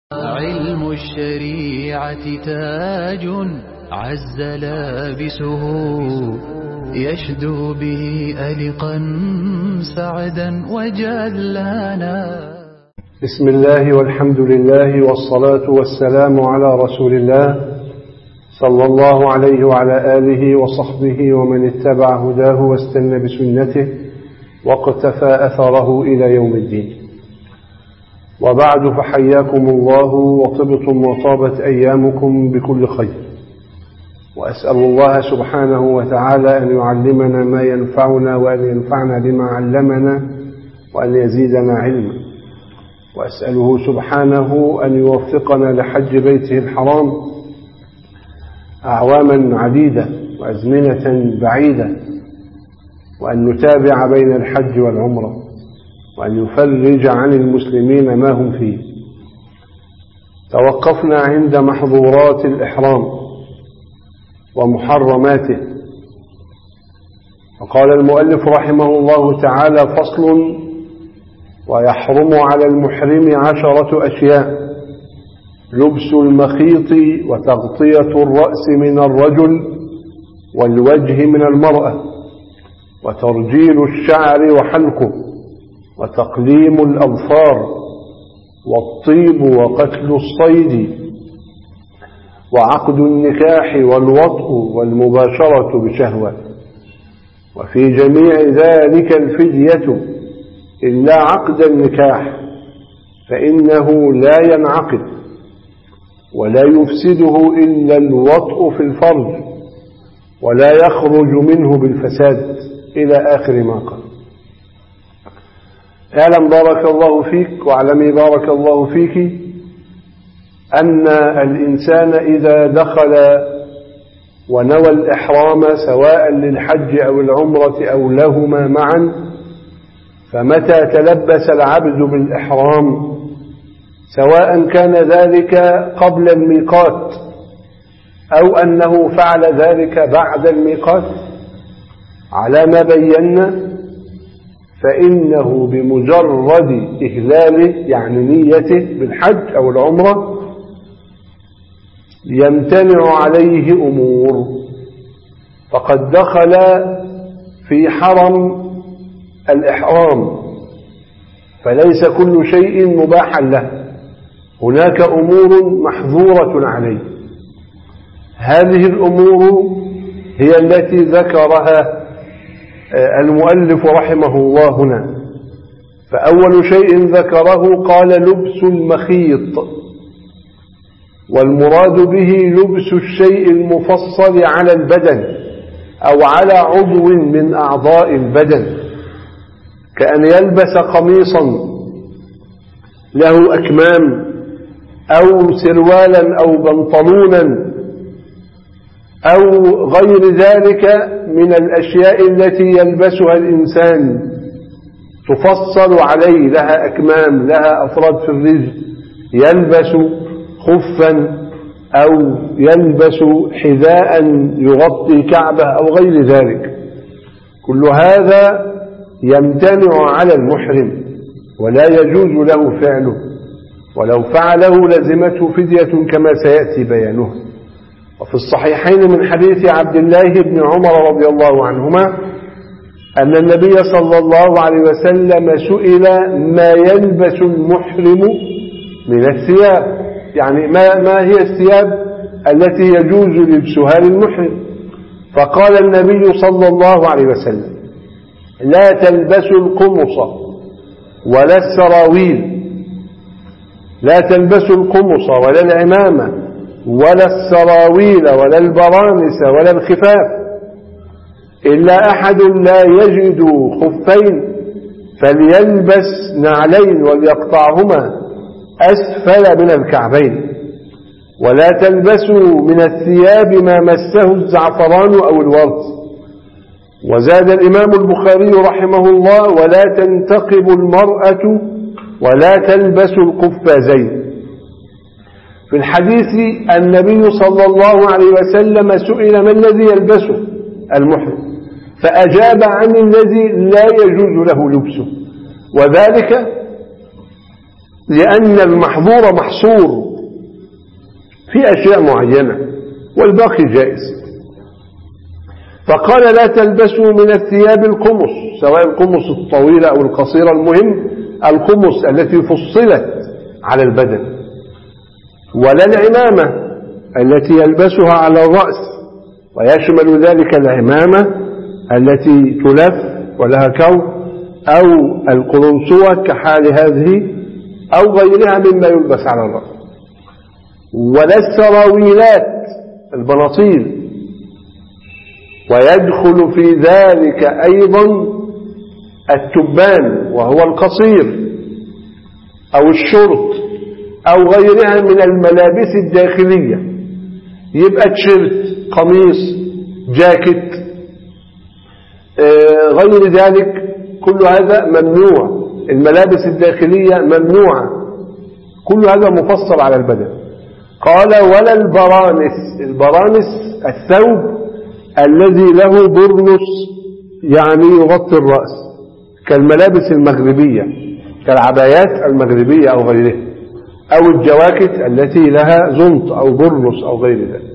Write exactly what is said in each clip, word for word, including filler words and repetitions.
علم الشريعة تاج عز لابسه يشدو به ألقا سعدا وجلانا. بسم الله والحمد لله والصلاة والسلام على رسول الله صلى الله عليه وعلى آله وصحبه ومن اتبع هداه واستنى بسنته واقتفى أثره إلى يوم الدين. وبعد، فحياكم الله وطبتم وطابت أيامكم بكل خير، وأسأل الله سبحانه وتعالى أن يعلمنا ما ينفعنا وأن ينفعنا بما علمنا وأن يزيدنا علما، وأسأله سبحانه أن يوفقنا لحج بيته الحرام أعواما عديدة وأزمنة بعيدة، وأن نتابع بين الحج والعمرة، وأن يفرج عن المسلمين ما هم فيه. توقفنا عند محظورات الإحرام ومحرماته، فقال المؤلف رحمه الله تعالى: فصل: ويحرم على المحرم عشرة أشياء: لبس المخيط وتغطية الرأس من الرجل والوجه من المرأة، وترجيل الشعر وحلقه، وتقليم الأظفار، والطيب وقتل الصيد، وعقد النكاح والوطء والمباشرة بشهوة. وفي جميع ذلك الفدية إلا عقد النكاح، فإنه لا ينعقد ولا يفسده إلا الوطء في الفرج، ولا يخرج منه بالفساد، إلى آخر ما قال. اعلم بارك الله فيك واعلمي بارك الله فيك أن الإنسان إذا دخل ونوى الإحرام سواء للحج أو العمرة أو لهما معا، فمتى تلبس العبد بالإحرام سواء كان ذلك قبل الميقات أو أنه فعل ذلك بعد الميقات على ما بينا، فإنه بمجرد إهلاله يعني نيته بالحج أو العمرة يمتنع عليه أمور، فقد دخل في حرم الإحرام، فليس كل شيء مباحا له، هناك أمور محظورة عليه. هذه الأمور هي التي ذكرها المؤلف رحمه الله هنا. فأول شيء ذكره قال: لبس المخيط، والمراد به لبس الشيء المفصل على البدن أو على عضو من أعضاء البدن، كأن يلبس قميصا له أكمام أو سروالا أو بنطلونا أو غير ذلك من الأشياء التي يلبسها الإنسان تفصل عليه، لها أكمام، لها أفراد في الرجل، يلبس خفا أو يلبس حذاء يغطي كعبه أو غير ذلك. كل هذا يمتنع على المحرم ولا يجوز له فعله، ولو فعله لزمته فدية كما سيأتي بيانه. وفي الصحيحين من حديث عبد الله بن عمر رضي الله عنهما أن النبي صلى الله عليه وسلم سئل ما يلبس المحرم من الثياب، يعني ما, ما هي الثياب التي يجوز لبسها للمحرم؟ فقال النبي صلى الله عليه وسلم: لا تلبسوا القمص ولا السراويل، لا تلبسوا القمص ولا العمامة ولا السراويل ولا البرانس ولا الخفاف، إلا أحد لا يجد خفين فليلبس نعلين وليقطعهما أسفل من الكعبين. ولا تلبسوا من الثياب ما مسه الزعفران أو الورد. وزاد الإمام البخاري رحمه الله: ولا تنتقب المرأة ولا تلبس القفازين. في الحديث النبي صلى الله عليه وسلم سئل: ما الذي يلبسه المحرم؟ فأجاب عن الذي لا يجوز له لبسه، وذلك لأن المحظور محصور في أشياء معينة والباقي جائز. فقال لا تلبسوا من الثياب القمص، سواء القمص الطويلة أو القصيرة، المهم القمص التي فصلت على البدن، ولا العمامة التي يلبسها على الرأس، ويشمل ذلك العمامة التي تلف ولها كوم، أو القرنسوة كحال هذه، أو غيرها مما يلبس على الرأس، ولا السراويلات البناطيل. ويدخل في ذلك أيضا التبان وهو القصير، أو الشرط، أو غيرها من الملابس الداخلية، يبقى تشيرت، قميص، جاكيت، آه غير ذلك، كل هذا ممنوع. الملابس الداخلية ممنوعة، كل هذا مفصل على البدن. قال ولا البرانس، البرانس الثوب الذي له برنس يعني يغطي الرأس، كالملابس المغربية، كالعبايات المغربية أو غيرها، أو الجواكت التي لها زنط أو برنس أو غير ذلك.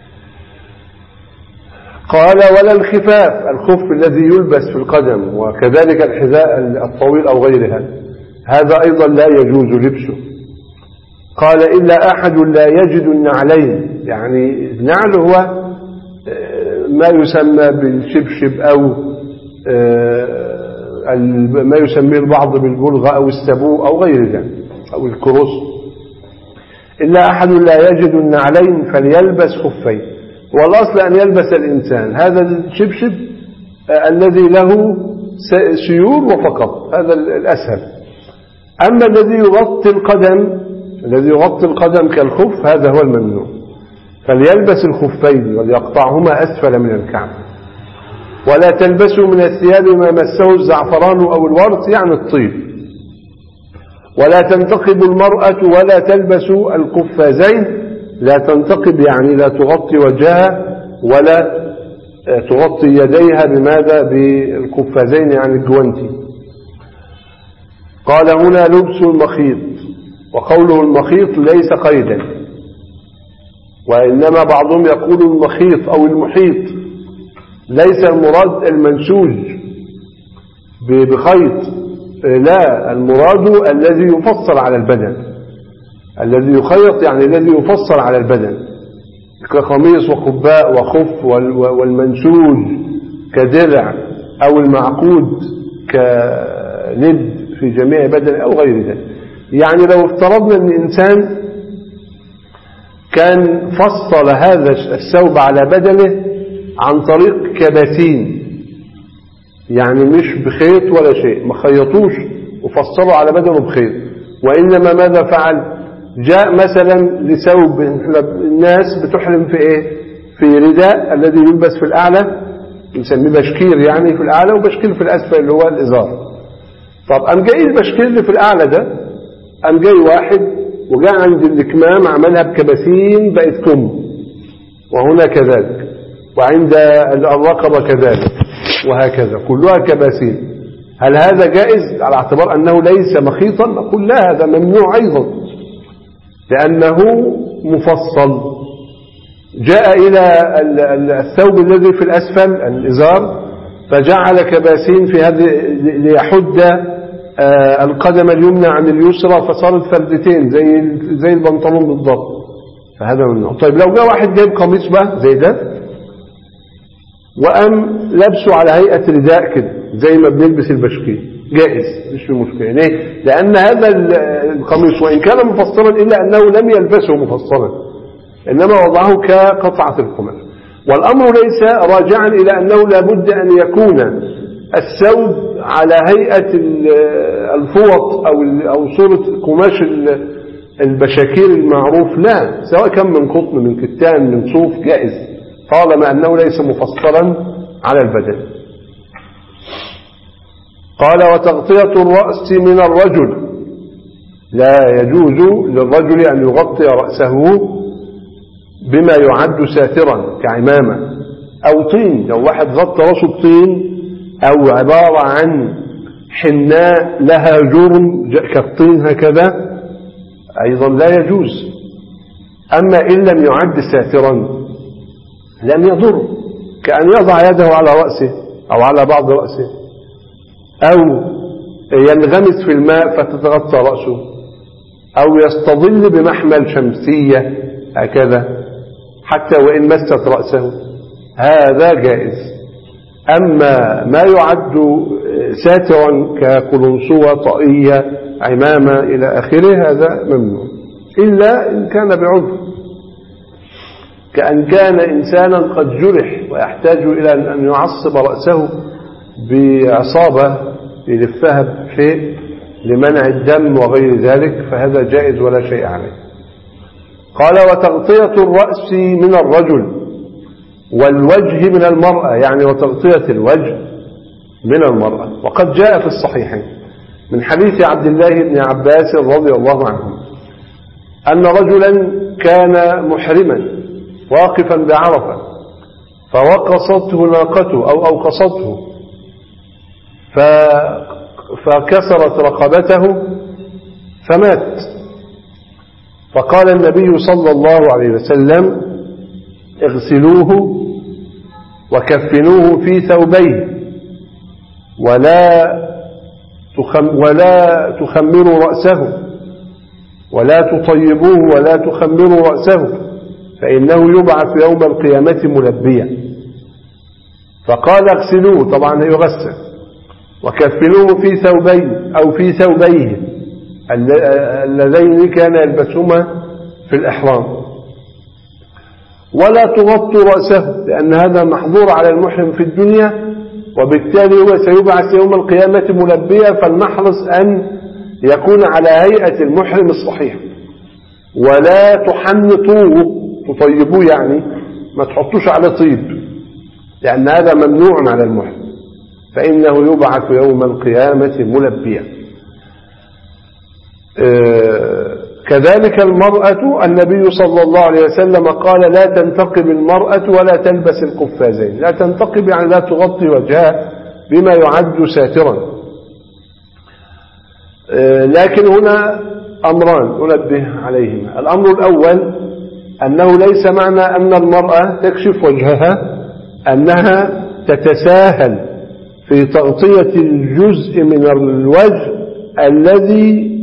قال ولا الخفاف، الخف الذي يلبس في القدم، وكذلك الحذاء الطويل أو غيرها، هذا أيضا لا يجوز لبسه. قال إلا أحد لا يجد النعلين، يعني النعل هو ما يسمى بالشبشب أو ما يسميه البعض بالبلغة أو السبو أو غير ذلك أو الكروس. إلا أحد لا يجد النعلين فليلبس خفين. والأصل أن يلبس الإنسان هذا الشبشب الذي له سيور وفقط، هذا الأسهل. أما الذي يغطي القدم، الذي يغطي القدم كالخف، هذا هو الممنوع، فليلبس الخفين وليقطعهما أسفل من الكعب. ولا تلبسوا من الثياب ما مسه الزعفران أو الورد، يعني الطيب. ولا تنتقب المرأة ولا تلبسوا القفازين، لا تنتقب يعني لا تغطي وجهها ولا تغطي يديها، بماذا؟ بالقفازين يعني الجوانتي. قال هنا لبس المخيط، وقوله المخيط ليس قيدا، وإنما بعضهم يقول المخيط أو المحيط، ليس المراد المنسوج بخيط، لا، المراد الذي يفصل على البدن، الذي يخيط يعني الذي يفصل على البدن، كقميص وقباء وخف، والمنسوج كدرع، أو المعقود كند في جميع بدن أو غير ذلك. يعني لو افترضنا أن الإنسان كان فصل هذا الثوب على بدنه عن طريق كباسين، يعني مش بخيط ولا شيء، ما خيطوش وفصلوا على بدنه بخيط، وإنما ماذا فعل؟ جاء مثلا لثوب، الناس بتحرم في ايه؟ في رداء الذي يلبس في الأعلى، نسميه بشكير يعني في الأعلى، وبشكير في الأسفل اللي هو الإزار. طب أم جاي البشكير اللي في الأعلى ده، أم جاي واحد وجاء عند الكمام عملها بكباسين بقت كم، وهنا كذلك، وعند الرقبة كذلك، وهكذا كلها كباسين. هل هذا جائز على اعتبار أنه ليس مخيطا؟ نقول لا، هذا ممنوع أيضا، لأنه مفصل. جاء إلى الثوب الذي في الأسفل الإزار فجعل كباسين في هذه ليحد القدم اليمنى عن اليسرى، فصارت فردتين زي زي البنطلون بالضبط، فهذا ممنوع. طيب لو جاء واحد جايب قميص بقى زي ده وقام لبسه على هيئة رداء كده زي ما بنلبس البشكير، جائز، مش في مشكلة. ليه؟ لأن هذا القميص وإن كان مفصلا إلا أنه لم يلبسه مفصلا، إنما وضعه كقطعة القماش. والأمر ليس راجعا إلى أنه لابد أن يكون الثوب على هيئة الفوط أو أو صورة قماش البشاكير المعروف، لا، سواء كان من قطن، من كتان، من صوف، جائز، طالما أنه ليس مفصلا على البدن. قال وتغطية الرأس من الرجل، لا يجوز للرجل أن يغطي رأسه بما يعد ساترا كعمامة أو طين. لو واحد غطى رأسه بطين أو عبارة عن حناء لها جرم كالطين هكذا، أيضا لا يجوز. أما إن لم يعد ساترا لم يضر، كأن يضع يده على رأسه أو على بعض رأسه، أو ينغمس في الماء فتتغطى رأسه، أو يستظل بمحمل شمسية هكذا حتى وإن مست رأسه، هذا جائز. أما ما يعد ساترا كقلنسوة، طاقية، عمامة إلى آخره، هذا ممنوع إلا إن كان بعذر، كأن كان إنسانا قد جرح ويحتاج إلى أن يعصب رأسه بعصابة يلفها بشيء لمنع الدم وغير ذلك، فهذا جائز ولا شيء عليه. قال: وتغطية الرأس من الرجل والوجه من المرأة، يعني وتغطية الوجه من المرأة. وقد جاء في الصحيحين من حديث عبد الله بن عباس رضي الله عنه أن رجلا كان محرما واقفا بعرفة، فوقصته ناقته أو أوقصته فكسرت رقبته فمات. فقال النبي صلى الله عليه وسلم: اغسلوه وكفنوه في ثوبيه ولا ولا تخمروا رأسه ولا تطيبوه ولا تخمروا رأسه فإنه يبعث يوم القيامة ملبيا. فقال: اغسلوه، طبعا يغسل، وكفنوه في ثوبين أو في ثوبيه اللذين كان يلبسهما في الإحرام، ولا تغطوا رأسه لأن هذا محظور على المحرم في الدنيا، وبالتالي هو سيبعث يوم القيامة ملبيا، فلنحرص أن يكون على هيئة المحرم الصحيح. ولا تحنطوه، تطيبوه يعني ما تحطوش على طيب، لأن هذا ممنوع على المحرم، فإنه يبعث يوم القيامة ملبيا. آه كذلك المرأة، النبي صلى الله عليه وسلم قال: لا تنتقب المرأة ولا تلبس القفازين. لا تنتقب يعني لا تغطي وجهها بما يعد ساترا. آه لكن هنا أمران أنبه عليهما. الأمر الأول أنه ليس معنى أن المرأة تكشف وجهها أنها تتساهل في تغطية الجزء من الوجه الذي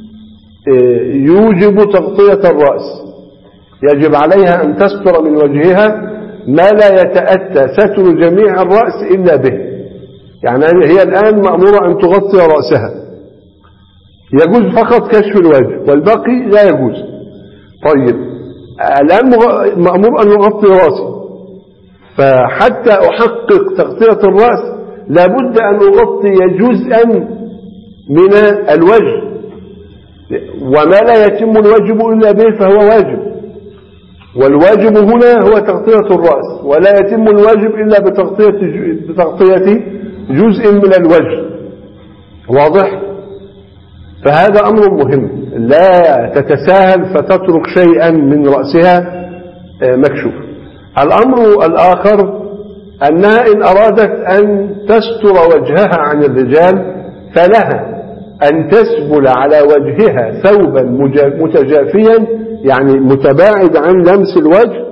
يوجب تغطية الرأس. يجب عليها أن تستر من وجهها ما لا يتأتى ستر جميع الرأس إلا به. يعني هي الآن مأمورة أن تغطي رأسها، يجوز فقط كشف الوجه والباقي لا يجوز. طيب الآن مأمور أن يغطي رأسي، فحتى أحقق تغطية الرأس لابد أن أغطي جزءا من الوجه، وما لا يتم الواجب إلا به فهو واجب، والواجب هنا هو تغطية الرأس، ولا يتم الواجب إلا بتغطية بتغطية جزء من الوجه. واضح؟ فهذا أمر مهم، لا تتساهل فتترك شيئا من رأسها مكشوف. الأمر الآخر أنها إن أرادت أن تستر وجهها عن الرجال فلها أن تسبل على وجهها ثوبا متجافيا، يعني متباعد عن لمس الوجه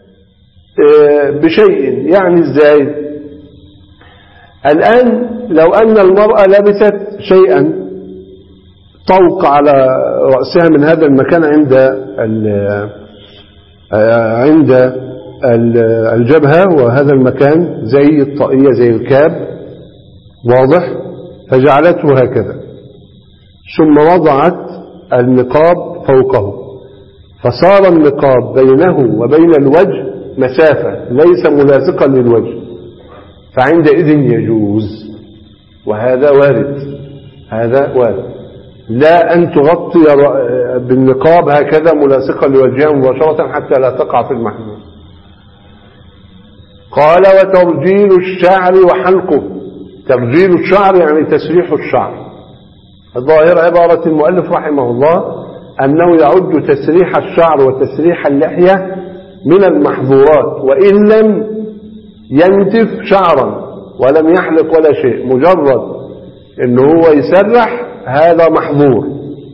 بشيء. يعني ازاي؟ الآن لو أن المرأة لبست شيئا طوق على رأسها من هذا المكان عند عند الجبهة، وهذا المكان زي الطاقية زي الكاب، واضح؟ فجعلته هكذا، ثم وضعت النقاب فوقه، فصار النقاب بينه وبين الوجه مسافة ليس ملاصقا للوجه، فعندئذ يجوز، وهذا وارد. هذا وارد، لا أن تغطي بالنقاب هكذا ملاصقا لوجهها مباشرة حتى لا تقع في المحمول. قال: وترجيل الشعر وحلقه. ترجيل الشعر يعني تسريح الشعر. الظاهر عبارة المؤلف رحمه الله أنه يعد تسريح الشعر وتسريح اللحية من المحظورات، وإن لم ينتف شعرا ولم يحلق ولا شيء، مجرد أنه هو يسرح هذا محظور،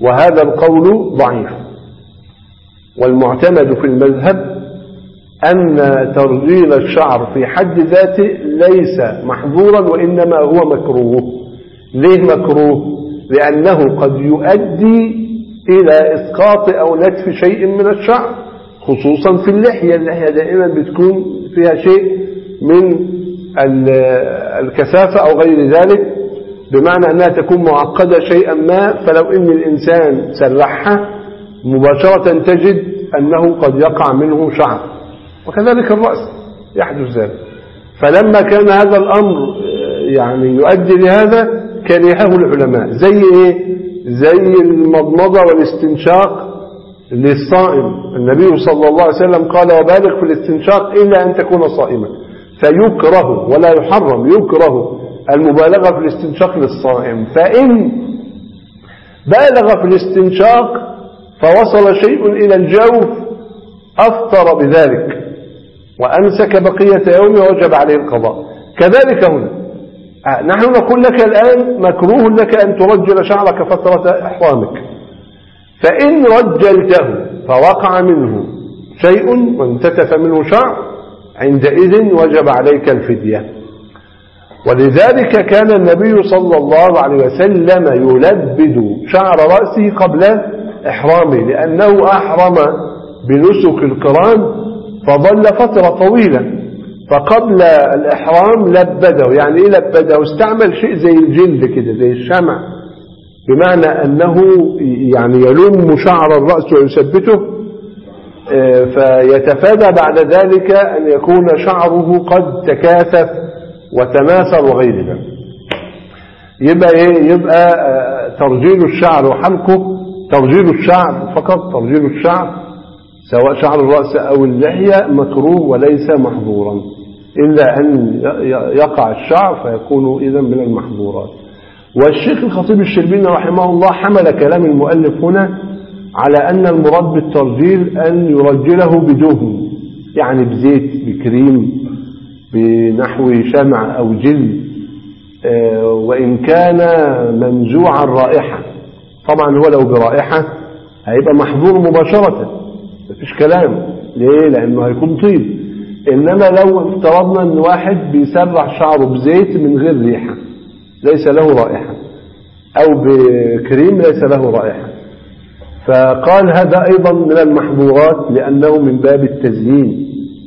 وهذا القول ضعيف. والمعتمد في المذهب أن ترجيل الشعر في حد ذاته ليس محظورا وإنما هو مكروه. ليه مكروه؟ لأنه قد يؤدي إلى إسقاط أو نتف شيء من الشعر، خصوصا في اللحية. اللحية دائما بتكون فيها شيء من الكثافة أو غير ذلك، بمعنى أنها تكون معقدة شيئا ما، فلو إن الإنسان سرحها مباشرة تجد أنه قد يقع منه شعر. وكذلك الرأس يحدث ذلك. فلما كان هذا الأمر يعني يؤدي لهذا كرهه العلماء. زي إيه؟ زي المضمضة والاستنشاق للصائم. النبي صلى الله عليه وسلم قال وبالغ في الاستنشاق إلا أن تكون صائما. فيكره ولا يحرم، يكره المبالغة في الاستنشاق للصائم. فإن بالغ في الاستنشاق فوصل شيء إلى الجوف أفطر بذلك وأمسك بقية يومه ووجب عليه القضاء. كذلك هنا نحن نقول لك الآن مكروه لك أن ترجل شعرك فترة إحرامك، فإن رجلته فوقع منه شيء وانتتف منه شعر عندئذ وجب عليك الفدية. ولذلك كان النبي صلى الله عليه وسلم يلبد شعر رأسه قبل إحرامه، لأنه أحرم بنسك القران فظل فترة طويلة، فقبل الإحرام لبده. يعني إيه لبده؟ استعمل شيء زي الجلد كده، زي الشمع، بمعنى أنه يعني يلم شعر الرأس ويثبته، فيتفادى بعد ذلك أن يكون شعره قد تكاثف وتماثل وغير ذلك. يبقى إيه؟ يبقى ترجيل الشعر وحلقه، ترجيل الشعر فقط، ترجيل الشعر سواء شعر الرأس أو اللحية مكروه وليس محظورا، إلا أن يقع الشعر فيكون إذن من المحظورات. والشيخ الخطيب الشربيني رحمه الله حمل كلام المؤلف هنا على أن المراد بالترجيل أن يرجله بدهن، يعني بزيت، بكريم، بنحو شمع أو جلد، وإن كان منزوع الرائحة. طبعا هو لو برائحة هيبقى محظور مباشرة، مفيش كلام. ليه؟ لأنه هيكون طيب. إنما لو افترضنا أن واحد بيسرح شعره بزيت من غير ريحة ليس له رائحة، أو بكريم ليس له رائحة، فقال هذا أيضا من المحظورات لأنه من باب التزيين.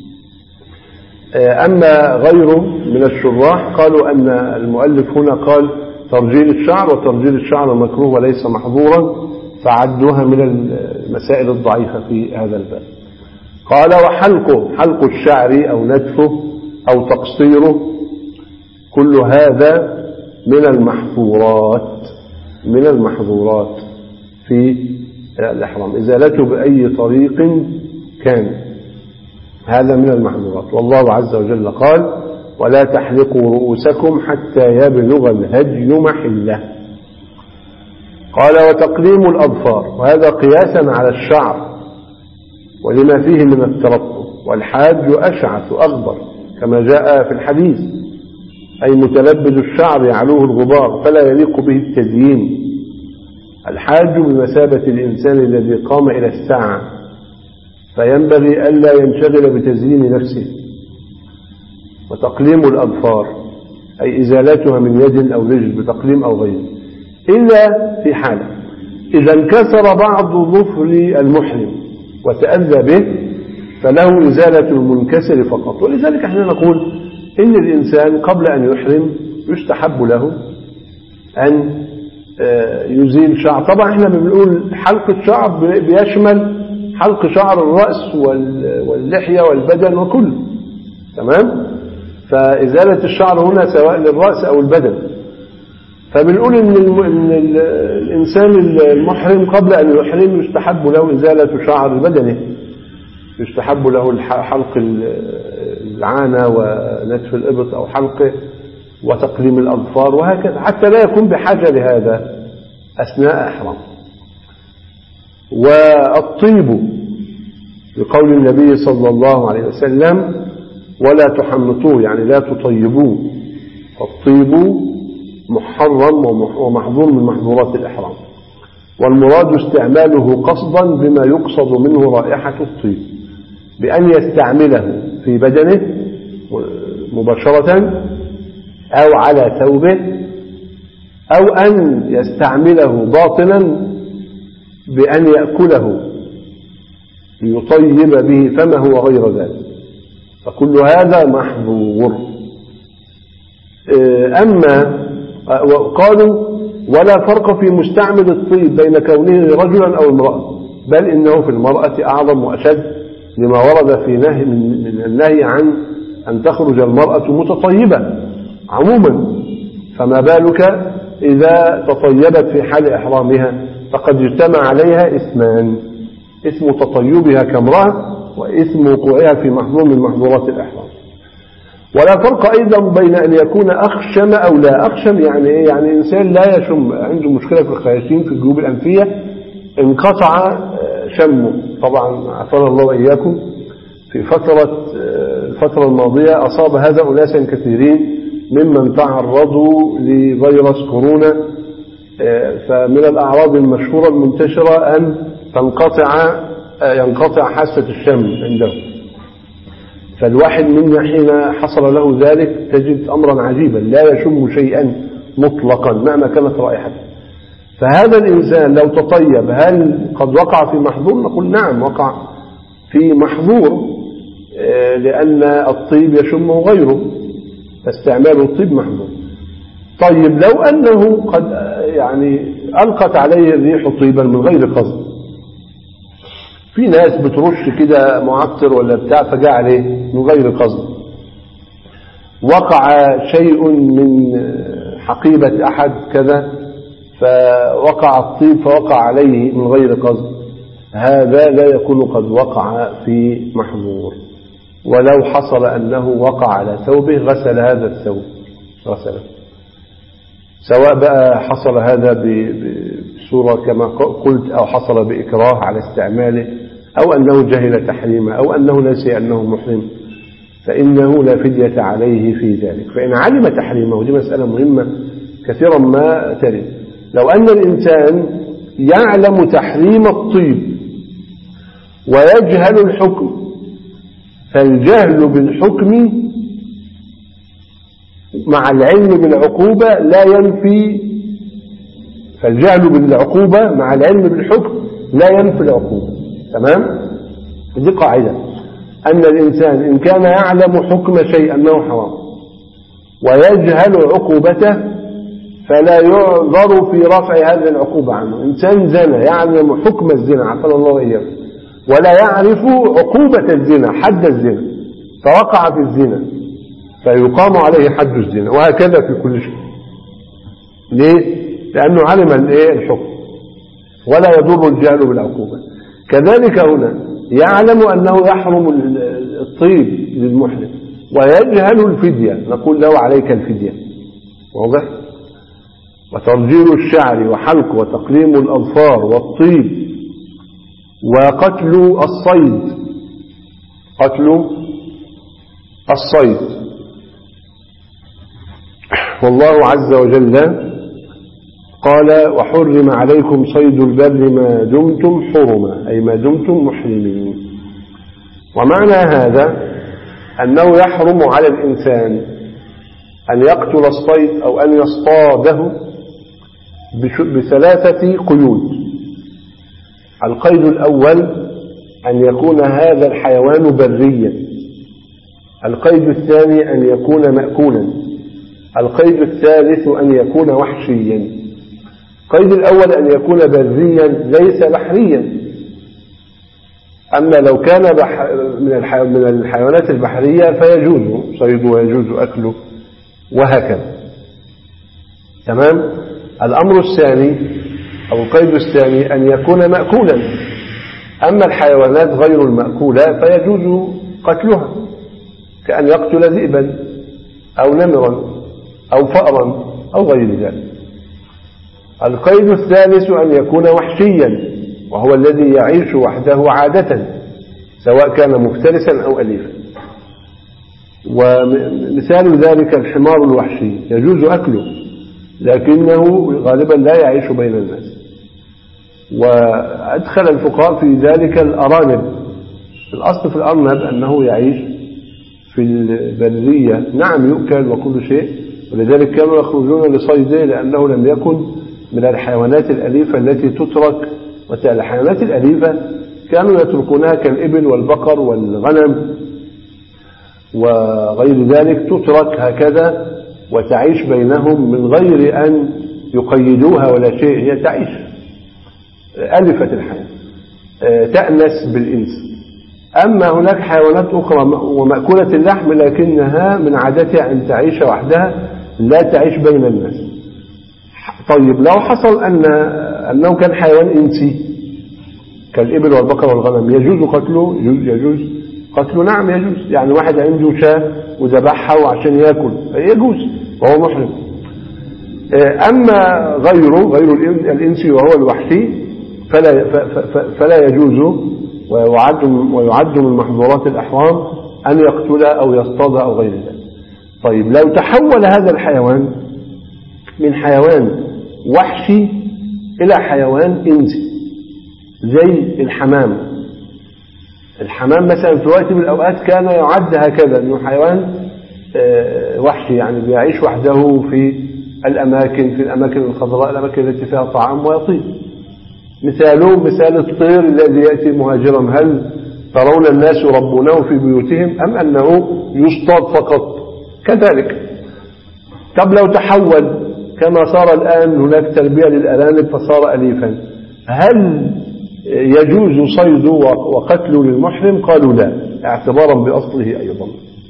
أما غيره من الشراح قالوا أن المؤلف هنا قال ترجيل الشعر، وترجيل الشعر مكروه وليس محظورا، فعدوها من المسائل الضعيفة في هذا الباب. قال وحلقه، حلق الشعر أو نتفه أو تقصيره، كل هذا من المحظورات، من المحظورات في الإحرام، إزالته بأي طريق كان، هذا من المحظورات. والله عز وجل قال ولا تحلقوا رؤوسكم حتى يبلغ الهدي محله. قال وتقليم الأظفار، وهذا قياسا على الشعر ولما فيه من الترطب، والحاج أشعث أغبر كما جاء في الحديث، أي متلبد الشعر يعلوه الغبار فلا يليق به التزيين. الحاج بمثابة الإنسان الذي قام إلى الساعة، فينبغي ألا ينشغل بتزيين نفسه. وتقليم الأظفار أي إزالتها من يد أو رجل بتقليم أو غيره، إلا في حالة إذا انكسر بعض ظفر المحرم وتأذى به فله إزالة المنكسر فقط. ولذلك احنا نقول إن الإنسان قبل أن يحرم يستحب له أن يزيل شعر. طبعا احنا بنقول حلق الشعر بيشمل حلق شعر الرأس واللحية والبدن وكله، تمام؟ فإزالة الشعر هنا سواء للرأس أو البدن. فبنقول إن الإنسان المحرم قبل أن يحرم يستحب له إزالة شعر بدنه، يستحب له حلق العانة ونتف الإبط أو حلقه وتقليم الأظفار وهكذا، حتى لا يكون بحاجة لهذا أثناء إحرام. والطيب لقول النبي صلى الله عليه وسلم ولا تحنطوه، يعني لا تطيبوه، فالطيب محرم ومحظور من محظورات الإحرام. والمراد استعماله قصدا بما يقصد منه رائحة الطيب، بأن يستعمله في بدنه مباشرة أو على ثوبه، أو أن يستعمله باطنا بأن يأكله ليطيب به فمه وغير ذلك، فكل هذا محظور. أما قالوا ولا فرق في مستعمل الطيب بين كونه رجلا أو امرأة، بل إنه في المرأة أعظم وأشد لما ورد في نهي من النهي عن أن تخرج المرأة متطيبة عموما، فما بالك إذا تطيبت في حال إحرامها فقد اجتمع عليها اسمان: اسم تطيبها كامرأة، واسم وقوعها في محظور من محظورات الإحرام. ولا فرق أيضا بين أن يكون أخشم أو لا أخشم. يعني إيه؟ يعني إنسان لا يشم، عنده مشكلة في الخياشيم في الجيوب الأنفية، انقطع شمه. طبعا عافانا الله وإياكم، في فترة الفترة الماضية أصاب هذا أناسا كثيرين ممن تعرضوا لفيروس كورونا، فمن الأعراض المشهورة المنتشرة أن تنقطع ينقطع حاسة الشم عندهم. فالواحد منا حين حصل له ذلك تجد أمرا عجيبا، لا يشم شيئا مطلقا مهما كانت رائحته. فهذا الإنسان لو تطيب هل قد وقع في محظور؟ نقول نعم، وقع في محظور، لأن الطيب يشمه غيره، فاستعمال الطيب محظور. طيب لو أنه قد يعني ألقت عليه الريح طيبا من غير قصد، في ناس بترش كده معطر ولا بتاع فجاء عليه من غير قصد، وقع شيء من حقيبة أحد كذا فوقع الطيب فوقع عليه من غير قصد، هذا لا يكون قد وقع في محظور. ولو حصل أنه وقع على ثوبه غسل هذا الثوب، غسله، سواء بقى حصل هذا بصورة كما قلت أو حصل بإكراه على استعماله، أو أنه جهل تحريمه، أو أنه نسي أنه محرم، فإنه لا فدية عليه في ذلك. فإن علم تحريمه، ودي مسألة مهمة كثيرا ما ترد، لو أن الإنسان يعلم تحريم الطيب ويجهل الحكم، فالجهل بالحكم مع العلم بالعقوبة لا ينفي، فالجهل بالعقوبة مع العلم بالحكم لا ينفي العقوبة. تمام؟ دي قاعدة، أن الإنسان إن كان يعلم حكم شيء أنه حرام ويجهل عقوبته فلا يعذر في رفع هذه العقوبة عنه. إنسان زنى يعلم حكم الزنا، عافانا الله وإياكم، ولا يعرف عقوبة الزنا، حد الزنا، فوقع في الزنا فيقام عليه حد الزنا، وهكذا في كل شيء. ليه؟ لأنه علم الحكم ولا يضر الجهل بالعقوبة. كذلك هنا يعلم أنه يحرم الطيب للمحرم ويجهل الفدية، نقول له عليك الفدية، واضح؟ وترجيل الشعر وحلق وتقليم الأظفار والطيب وقتل الصيد، قتل الصيد. والله عز وجل قال وحرم عليكم صيد البر ما دمتم حرما، أي ما دمتم محرمين. ومعنى هذا أنه يحرم على الإنسان أن يقتل الصيد أو أن يصطاده بثلاثة قيود. القيد الأول أن يكون هذا الحيوان بريا، القيد الثاني أن يكون مأكولا، القيد الثالث أن يكون وحشيا. القيد الأول أن يكون بريا ليس بحريا، أما لو كان من الحيوانات البحرية فيجوز صيده ويجوز أكله وهكذا. تمام؟ الأمر الثاني أو القيد الثاني أن يكون مأكولا، أما الحيوانات غير المأكولة فيجوز قتلها، كأن يقتل ذئبا أو نمرا أو فأرا أو غير ذلك. القيد الثالث أن يكون وحشيا، وهو الذي يعيش وحده عادة سواء كان مفترسا أو أليفا. ومثال ذلك الحمار الوحشي يجوز أكله، لكنه غالبا لا يعيش بين الناس. وأدخل الفقهاء في ذلك الأرانب. الأصل في الأرنب أنه يعيش في البرية، نعم يؤكل وكل شيء، ولذلك كانوا يخرجون لصيده لأنه لم يكن من الحيوانات الأليفة التي تترك. والحيوانات الأليفة كانوا يتركونها كالإبل والبقر والغنم وغير ذلك، تترك هكذا وتعيش بينهم من غير أن يقيدوها ولا شيء، هي تعيش ألفة الحياة، تأنس بالإنس. أما هناك حيوانات أخرى ومأكولة اللحم لكنها من عادتها أن تعيش وحدها لا تعيش بين الناس. طيب لو حصل أن أنه كان حيوان إنسي كالإبل والبقر والغنم، يجوز قتله؟ يجوز قتله، نعم يجوز. يعني واحد عنده شاة وذبحها وعشان يأكل يجوز وهو محرم. أما غيره غير الإنسي وهو الوحشي فلا, فلا يجوز، ويعد, ويعد من محظورات الإحرام أن يقتلها أو يصطادها أو غير ذلك. طيب لو تحول هذا الحيوان من حيوان وحشي إلى حيوان إنسي زي الحمام. الحمام مثلا في وقت من الأوقات كان يعد هكذا أنه حيوان وحشي، يعني بيعيش وحده في الأماكن في الأماكن الخضراء، الأماكن التي فيها طعام ويطيب. مثاله مثال الطير الذي يأتي مهاجرا، هل ترون الناس يربونه في بيوتهم أم أنه يصطاد فقط؟ كذلك. طب لو تحول كما صار الآن هناك تربية للأرانب فصار أليفا، هل يجوز صيده وقتله للمحرم؟ قالوا لا، اعتبارا بأصله أيضا.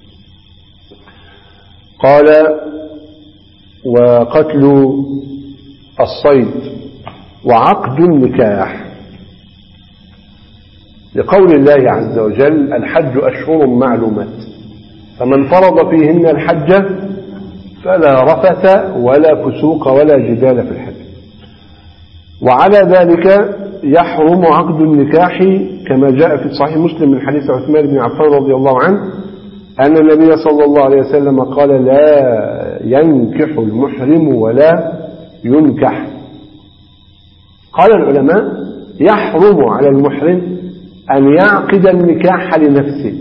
قال وقتل الصيد وعقد النكاح، لقول الله عز وجل الحج أشهر معلومات فمن فرض فيهن الحج فلا رفث ولا فسوق ولا جدال في الحج. وعلى ذلك يحرم عقد النكاح كما جاء في صحيح مسلم من حديث عثمان بن عفان رضي الله عنه أن النبي صلى الله عليه وسلم قال لا ينكح المحرم ولا ينكح. قال العلماء يحرم على المحرم أن يعقد النكاح لنفسه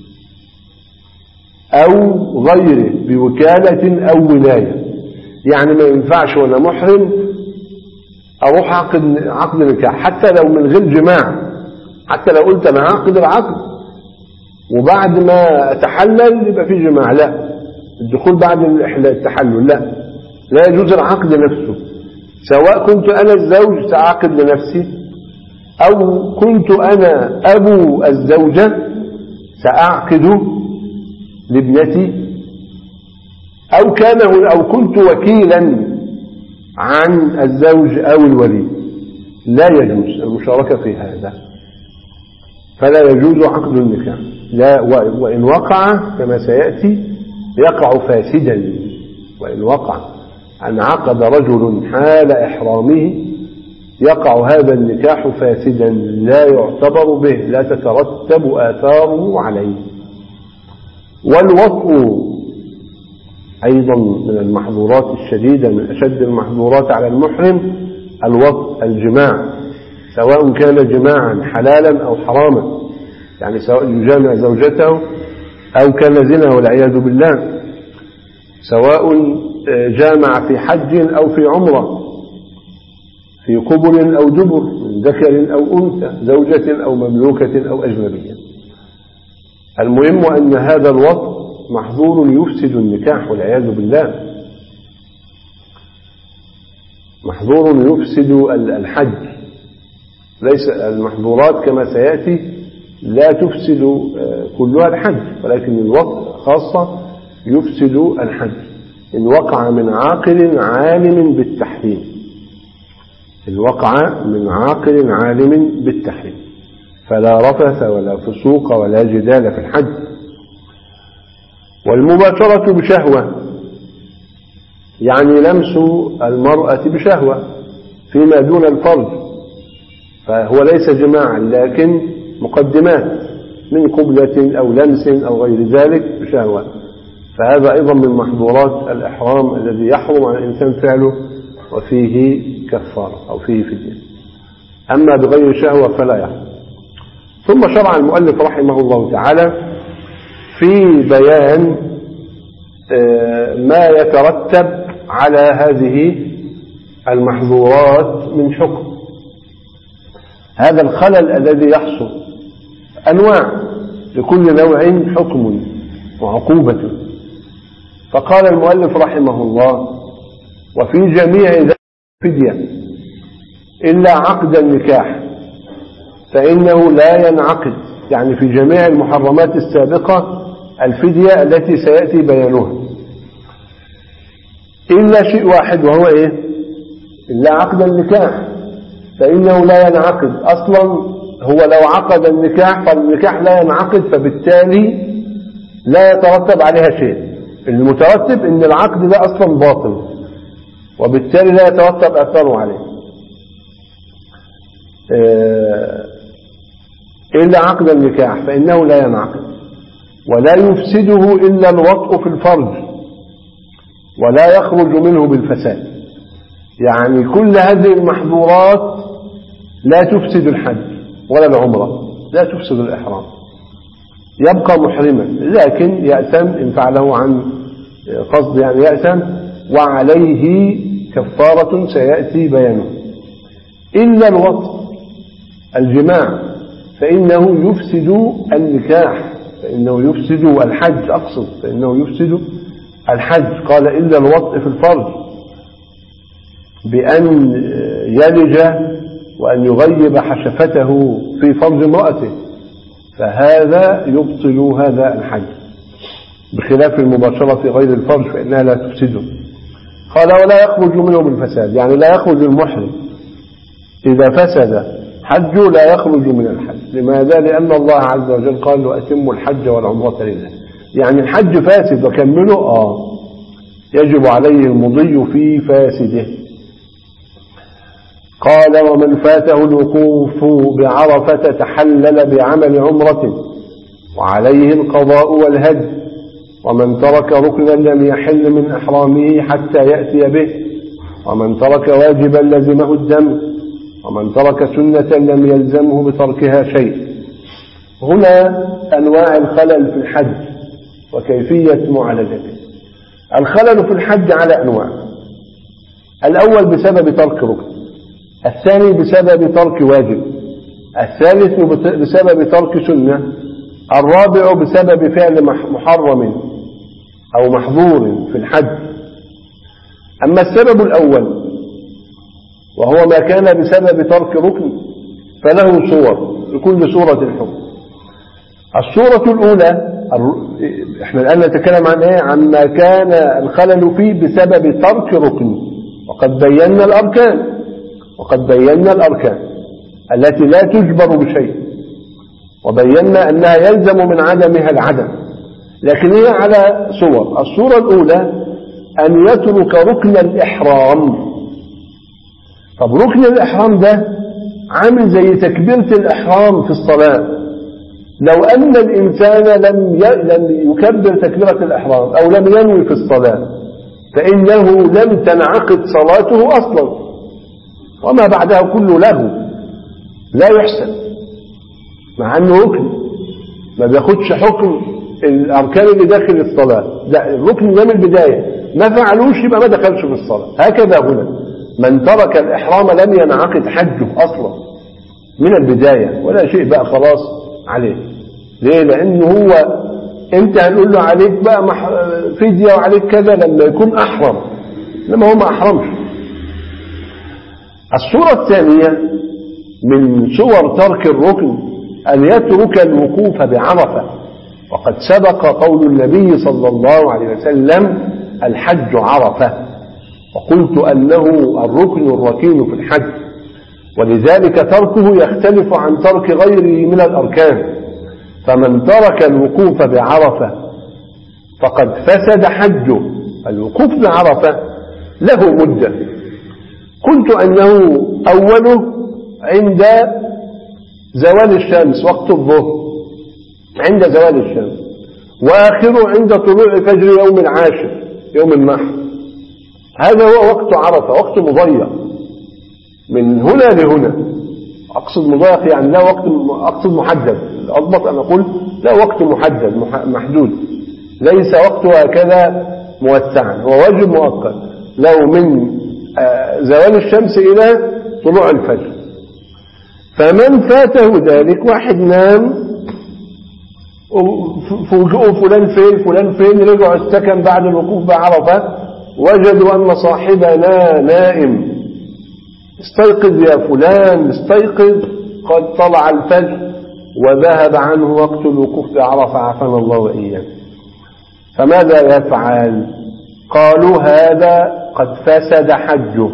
أو غيره بوكالة أو ولاية. يعني ما ينفعش وأنا محرم أروح عقد عقد نكاح حتى لو من غير جماع، حتى لو قلت أنا عقد العقد وبعد ما أتحلل يبقى في جماع، لا، الدخول بعد التحلل لا، لا يجوز العقد نفسه. سواء كنت أنا الزوج سأعقد لنفسي أو كنت أنا أبو الزوجة سأعقد لابنتي أو كان أو كنت وكيلا عن الزوج أو الولي، لا يجوز المشاركة في هذا، فلا يجوز عقد النكاح. لا، وإن وقع كما سيأتي يقع فاسدا. وإن وقع أن عقد رجل حال إحرامه يقع هذا النكاح فاسدا لا يعتبر به، لا تترتب آثاره عليه. والوطء أيضا من المحظورات الشديدة، من أشد المحظورات على المحرم الوطء، الجماع، سواء كان جماعا حلالا أو حراما، يعني سواء يجامع زوجته أو كان زنا والعياذ بالله، سواء جامع في حج أو في عمرة، في قبل أو دبر، من ذكر أو أنثى، زوجة أو مملوكة أو أجنبية. المهم أن هذا الوطء محظور يفسد النكاح والعياذ بالله، محظور يفسد الحج. ليس المحظورات كما سيأتي لا تفسد كلها الحج، ولكن الوطء خاصة يفسد الحج إن وقع من عاقل عالم بالتحريم، إن وقع من عاقل عالم بالتحريم فلا رفث ولا فسوق ولا جدال في الحج. والمباشرة بشهوة، يعني لمس المرأة بشهوة فيما دون الفرج، فهو ليس جماعا لكن مقدمات من قبلة أو لمس أو غير ذلك بشهوة، فهذا أيضا من محظورات الإحرام الذي يحرم على الإنسان فعله وفيه كفارة أو فيه فدية. أما بغير شهوة فلا يحرم. ثم شرع المؤلف رحمه الله تعالى في بيان ما يترتب على هذه المحظورات من حكم. هذا الخلل الذي يحصل أنواع، لكل نوع حكم وعقوبة. فقال المؤلف رحمه الله: وفي جميع ذلك فدية إلا عقد النكاح فإنه لا ينعقد. يعني في جميع المحرمات السابقة الفدية التي سيأتي بيانها، إلا شيء واحد وهو إيه؟ إلا عقد النكاح فإنه لا ينعقد. أصلا هو لو عقد النكاح فالنكاح لا ينعقد، فبالتالي لا يترتب عليها شيء. المترتب إن العقد ده أصلا باطل، وبالتالي لا يترتب أثره عليه. إلا عقد النكاح فإنه لا ينعقد، ولا يفسده إلا الوطء في الفرج، ولا يخرج منه بالفساد. يعني كل هذه المحظورات لا تفسد الحج ولا العمرة، لا تفسد الإحرام، يبقى محرما، لكن يأثم إن فعله عن قصد، يعني يأثم، وعليه كفارة سيأتي بيانه. إلا الوطء الجماع فإنه يفسد النكاح، فإنه يفسد الحج، أقصد فإنه يفسد الحج. قال إلا الوطء في الفرج، بأن يلج وأن يغيب حشفته في فرج امرأته، فهذا يبطل هذا الحج، بخلاف المباشرة في غير الفرج فإنها لا تفسده. قال ولا يخرج منه بالفساد، يعني لا يخرج المحرم إذا فسد حجه لا يخرج من الحج. لماذا؟ لأن الله عز وجل قال وأتموا الحج والعمرة لله. يعني الحج فاسد وكمله، آه يجب عليه المضي في فاسده. قال ومن فاته الوقوف بعرفة تحلل بعمل عمرة وعليه القضاء والهدي، ومن ترك ركنا لم يحل من إحرامه حتى يأتي به، ومن ترك واجبا لزمه الدم، ومن ترك سنة لم يلزمه بتركها شيء. هنا أنواع الخلل في الحج وكيفية معالجته. الخلل في الحج على أنواع: الأول بسبب ترك ركن، الثاني بسبب ترك واجب، الثالث بسبب ترك سنة، الرابع بسبب فعل محرم أو محظور في الحج. أما السبب الأول وهو ما كان بسبب ترك ركن فله صور، لكل صورة الحكم. الصورة الأولى، احنا الآن نتكلم عن ايه؟ عن ما كان الخلل فيه بسبب ترك ركن، وقد بينا الأركان وقد بينا الأركان التي لا تجبر بشيء، وبينا أنها يلزم من عدمها العدم، لكن هي على صور. الصورة الأولى أن يترك ركن الإحرام. طب ركن الإحرام ده عامل زي تكبيرة الإحرام في الصلاة. لو أن الإنسان لم لم يكبر تكبيرة الإحرام أو لم ينوي في الصلاة فإنه لم تنعقد صلاته أصلا، وما بعدها كله له لا يحسن، مع أنه ركن ما بياخدش حكم الأركان اللي داخل الصلاة. لا، الركن ده من البداية ما فعلوش يبقى ما دخلش في الصلاة. هكذا هنا من ترك الإحرام لم ينعقد حجه أصلا من البداية، ولا شيء بقى خلاص عليه. ليه؟ لأنه هو أنت هنقول له عليك بقى فدية وعليك كذا لما يكون أحرم، لما هو ما أحرمش. الصورة الثانية من صور ترك الركن أن يترك الوقوف بعرفة، وقد سبق قول النبي صلى الله عليه وسلم الحج عرفة، وقلت أنه الركن الركين في الحج، ولذلك تركه يختلف عن ترك غيره من الأركان. فمن ترك الوقوف بعرفة فقد فسد حجه. الوقوف بعرفة له مدة، قلت أنه أوله عند زوال الشمس وقت الظهر، عند زوال الشمس، وآخره عند طلوع فجر يوم العاشر يوم النحر. هذا هو وقت عرفة، وقت مضيع من هنا لهنا، أقصد مضايق يعني لا وقت، أقصد محدد، أضبط أن أقول لا وقت محدد محدود، ليس وقتها كذا موسعا، هو واجب مؤقت لو من زوال الشمس إلى طلوع الفجر. فمن فاته ذلك، واحد نام فوجئوا فلان فين فلان فين، رجعوا السكن بعد الوقوف بعرفة وجدوا أن صاحبنا نائم، استيقظ يا فلان استيقظ قد طلع الفجر وذهب عنه وقت الوقوف بعرفة عافانا الله وإياه. فماذا يفعل؟ قالوا هذا قد فسد حجه،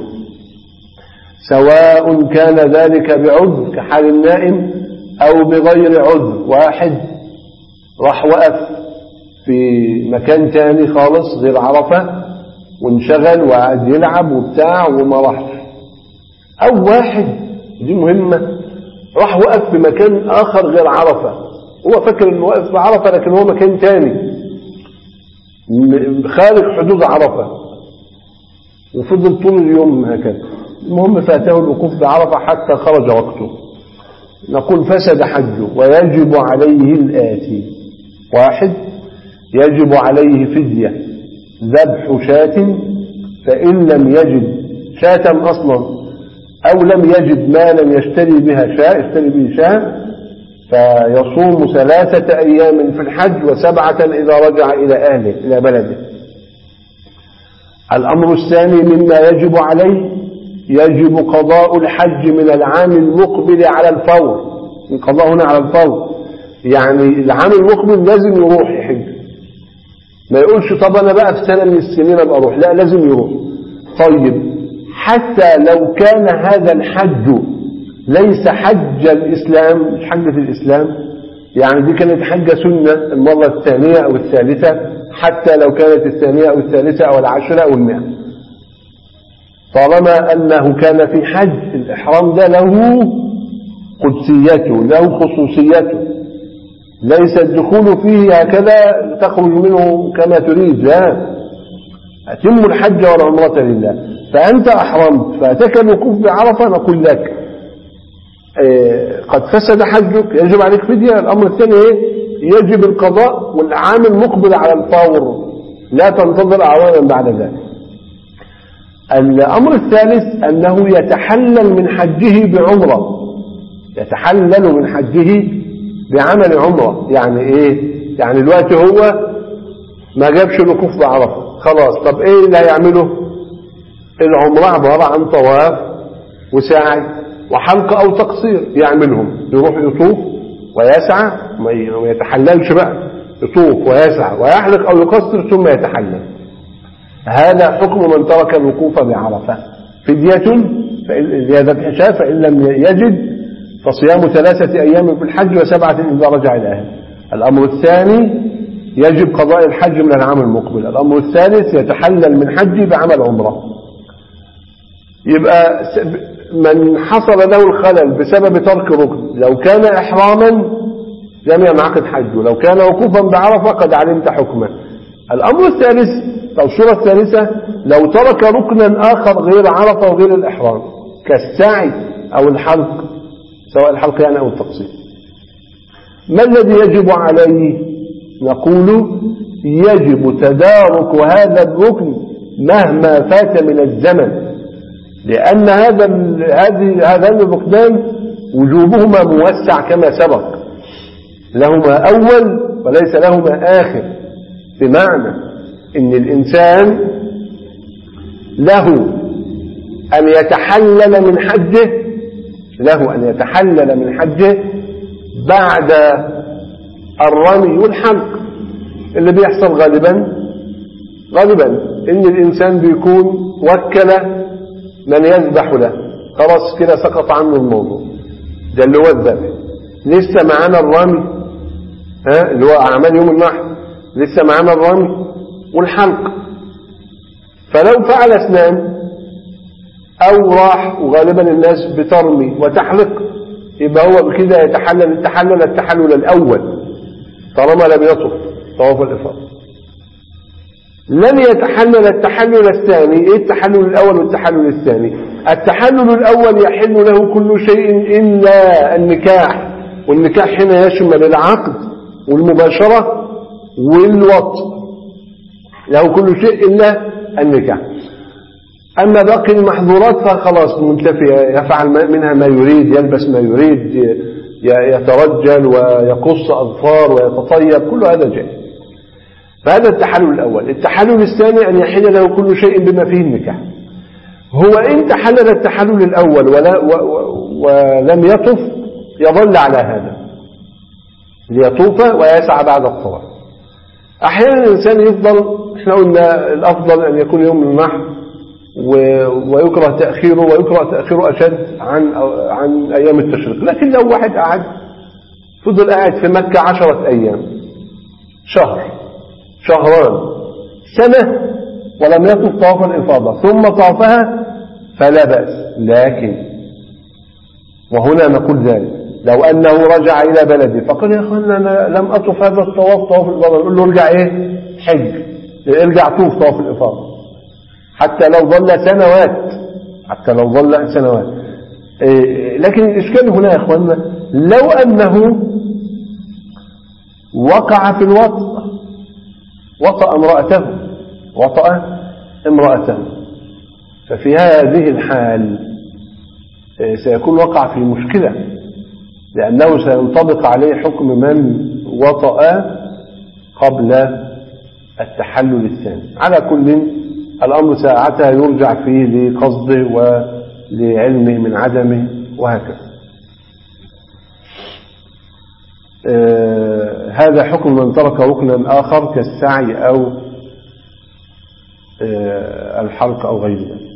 سواء كان ذلك بعذر كحال النائم أو بغير عذر. واحد راح وقف في مكان تاني خالص غير عرفة وانشغل وقعد يلعب وبتاع وما راحش، أو واحد دي مهمة راح وقف في مكان آخر غير عرفة، هو فكر انه واقف في عرفة لكن هو مكان تاني خارج حدود عرفة وفضل طول اليوم هكذا. المهم فاته الوقوف بعرفة حتى خرج وقته، نقول فسد حجه ويجب عليه الآتي: واحد يجب عليه فدية ذبح شاة، فإن لم يجد شاة أصلا أو لم يجد مالا يشتري بها شاة يشتري به شاة فيصوم ثلاثة أيام في الحج وسبعة إذا رجع إلى أهله إلى بلده. الأمر الثاني مما يجب عليه: يجب قضاء الحج من العام المقبل على الفور. القضاء هنا على الفور يعني العام المقبل لازم يروح يحج، ما يقولش طب أنا بقى في سنة من السنين أبقى أروح، لا لازم يروح. طيب حتى لو كان هذا الحج ليس حج الإسلام، مش حجة الإسلام، يعني دي كانت حجة سنة المرة الثانية أو الثالثة، حتى لو كانت الثانية أو الثالثة أو العاشرة أو المئة، طالما أنه كان في حج الإحرام ده له قدسيته له خصوصيته، ليس الدخول فيه هكذا تخرج منه كما تريد، لا، أتم الحج والعمرة لله. فأنت أحرمت فأتك الوقوف بعرفة، نقول لك إيه قد فسد حجك، يجب عليك فدية. الأمر الثاني إيه؟ يجب القضاء والعام المقبل على الفور، لا تنتظر أعواما بعد ذلك. الأمر الثالث أنه يتحلل من حجه بعمرة، يتحلل من حجه بعمل عمرة. يعني إيه؟ يعني الوقت هو ما جابش الوقوف بعرفة خلاص، طب إيه اللي هيعمله؟ العمرة عبارة عن طواف وسعي وحلق أو تقصير، يعملهم، يروح يطوف ويسعى، ما يتحللش بقى، يطوف ويسعى ويحلق أو يقصر ثم يتحلل. هذا حكم من ترك الوقوف بعرفة. فدية ذبح شاة، فإن لم يجد فصيام ثلاثة أيام في الحج وسبعة إذا رجع إلى أهله. الأمر الثاني يجب قضاء الحج من العام المقبل. الأمر الثالث يتحلل من حجه بعمل عمرة. يبقى من حصل له الخلل بسبب ترك ركن، لو كان إحراما لم ينعقد حجه، لو كان وقوفا بعرفة قد علمت حكمه. الأمر الثالث أو الصورة الثالثة لو ترك ركنا آخر غير عرفة وغير الإحرام كالسعي أو الحلق، سواء الحلق يعني أو التقصير. ما الذي يجب عليه؟ نقول يجب تدارك هذا الركن مهما فات من الزمن، لأن هذا هذه هذان الركنان وجوبهما موسع كما سبق، لهما أول وليس لهما آخر، بمعنى إن الإنسان له أن يتحلل من حجه له أن يتحلل من حجه بعد الرمي والحلق. اللي بيحصل غالبا غالبا إن الإنسان بيكون وكل من يذبح له، خلاص كده سقط عنه الموضوع، ده اللي هو الذبح. لسه معانا الرمي، ها اللي هو أعمال يوم النحر، لسه معانا الرمي والحلق. فلو فعل اثنان أو راح، وغالبا الناس بترمي وتحلق، يبقى هو بكده يتحلل التحلل التحلل الأول طالما لم يطف طواف الإفاضة. لن يتحلل التحلل الثاني. ايه التحلل الاول والتحلل الثاني؟ التحلل الاول يحل له كل شيء الا النكاح، والنكاح هنا يشمل العقد والمباشرة والوطء، له كل شيء الا النكاح. اما باقي المحظورات فخلاص منتفية، يفعل منها ما يريد، يلبس ما يريد، يترجل ويقص اظفار ويتطيب، كل هذا جائز. فهذا التحلل الأول. التحلل الثاني أن يحل له كل شيء بما فيه النكاح. هو إن تحلل التحلل الأول ولا و و ولم يطف يظل على هذا ليطوف ويسعى بعد الطواف. أحيانا الإنسان يفضل، احنا قلنا الأفضل أن يكون يوم النحر ويكره تأخيره، ويكره تأخيره أشد عن عن أيام التشريق. لكن لو واحد قاعد فضل قاعد في مكة عشرة أيام، شهر، شهران، سنة، ولم يطف طواف الإفاضة ثم طافها فلا بأس. لكن وهنا نقول ذلك لو أنه رجع إلى بلده فقال يا أخوانا أنا لم أطف هذا الطواف طواف الإفاضة، نقول له ارجع إيه؟ حج، ارجع طوف طواف الإفاضة حتى لو ظل سنوات، حتى لو ظل سنوات. إيه لكن الإشكال هنا يا أخوانا لو أنه وقع في الوطء، وطأ امرأته وطأ امرأته ففي هذه الحال سيكون وقع في مشكلة، لأنه سينطبق عليه حكم من وطأ قبل التحلل الثاني. على كل الأمر ساعتها يرجع فيه لقصده ولعلمه من عدمه وهكذا. آه هذا حكم من ترك ركنا آخر كالسعي أو آه الحلق أو غير ذلك.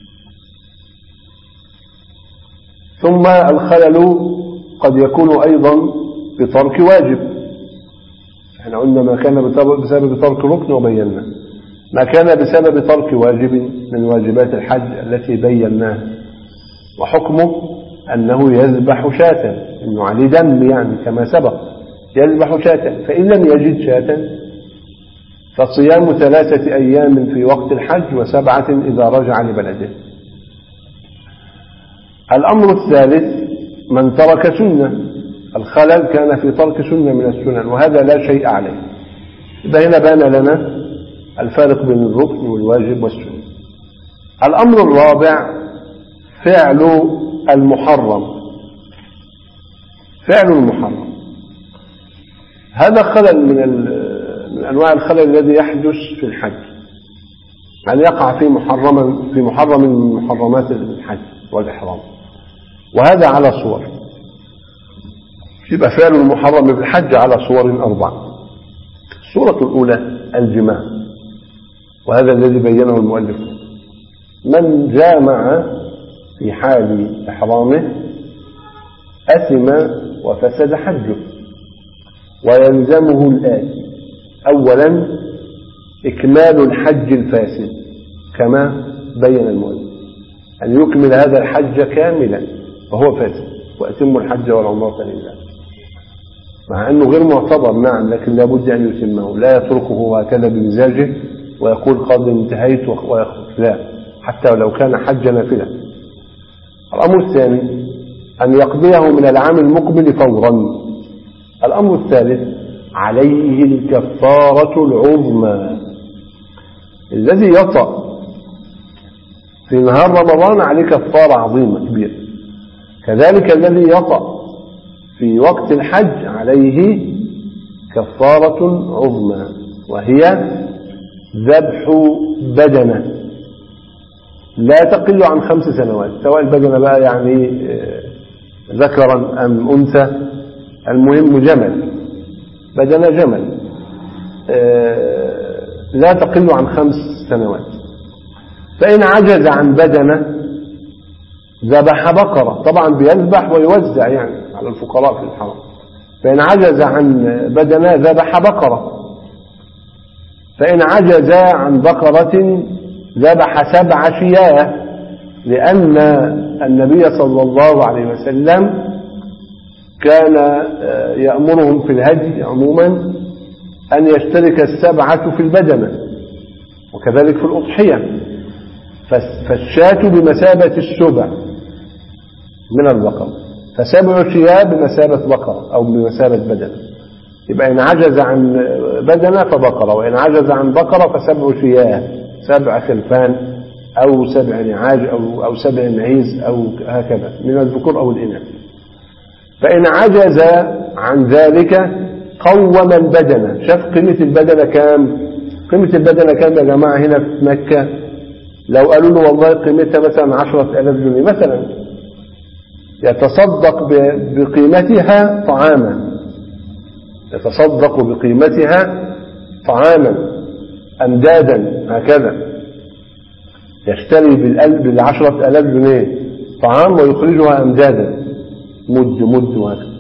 ثم الخلل قد يكون أيضا بترك واجب. احنا قلنا ما كان بسبب ترك ركن وبينا ما كان بسبب ترك واجب من واجبات الحج التي بيناها، وحكمه أنه يذبح شاة، إنه عليه دم يعني كما سبق، يذبح شاة. فإن لم يجد شاة فصيام ثلاثة أيام في وقت الحج وسبعة إذا رجع لبلده. الأمر الثالث من ترك سنة، الخلل كان في ترك سنة من السنن وهذا لا شيء عليه. هنا بان لنا الفارق بين الركن والواجب والسنة. الأمر الرابع فعل المحرم، فعل المحرم هذا خلل من, من أنواع الخلل الذي يحدث في الحج، أن يقع في محرم في محرم من محرمات الحج والإحرام، وهذا على صور. يبقى فعل المحرم بالحج على صور أربعة. الصورة الأولى الجماع، وهذا الذي بينه المؤلف. من جامع في حال إحرامه أثم وفسد حجه، ويلزمه الآتي: أولا إكمال الحج الفاسد كما بين المؤلف، أن يكمل هذا الحج كاملا وهو فاسد، وأتم الحج والعمرة لله، مع أنه غير معتبر نعم، لكن لابد أن يتمه، لا يتركه هكذا بمزاجه ويقول قد انتهيت ويخرج، لا، حتى لو كان حج نافلة. الأمر الثاني أن يقضيه من العام المقبل فورا. الأمر الثالث عليه الكفارة العظمى. الذي يطأ في نهار رمضان عليه كفارة عظيمة كبيرة، كذلك الذي يطأ في وقت الحج عليه كفارة عظمى، وهي ذبح بدنة لا تقل عن خمس سنوات، سواء البدنة بقى يعني ذكرا أم أنثى، المهم جمل، بدنة جمل لا تقل عن خمس سنوات. فإن عجز عن بدنة ذبح بقرة، طبعا بيذبح ويوزع يعني على الفقراء في الحرم. فإن عجز عن بدنة ذبح بقرة. فإن عجز عن بقرة ذبح سبع شياه، لأن النبي صلى الله عليه وسلم كان يأمرهم في الهدي عموما أن يشترك السبعة في البدنة، وكذلك في الأضحية. فالشاة بمثابة السبع من البقر، فسبع شياه بمثابة بقرة أو بمثابة بدنة. يبقى إن عجز عن بدنة فبقرة، وإن عجز عن بقرة فسبع شياه، سبع خلفان أو سبع نعاج أو, أو سبع معيز أو هكذا من الذكور أو الإناث. فإن عجز عن ذلك قوم البدنة. شاف قيمة البدنة كام؟ قيمة البدنة كام يا جماعة هنا في مكة؟ لو قالوا له والله قيمتها مثلا عشرة آلاف جنيه مثلا، يتصدق بقيمتها طعاما، يتصدق بقيمتها طعاما أمدادا هكذا، يشتري بالعشرة آلاف جنيه طعام ويخرجها أمدادا مد مد وهكذا.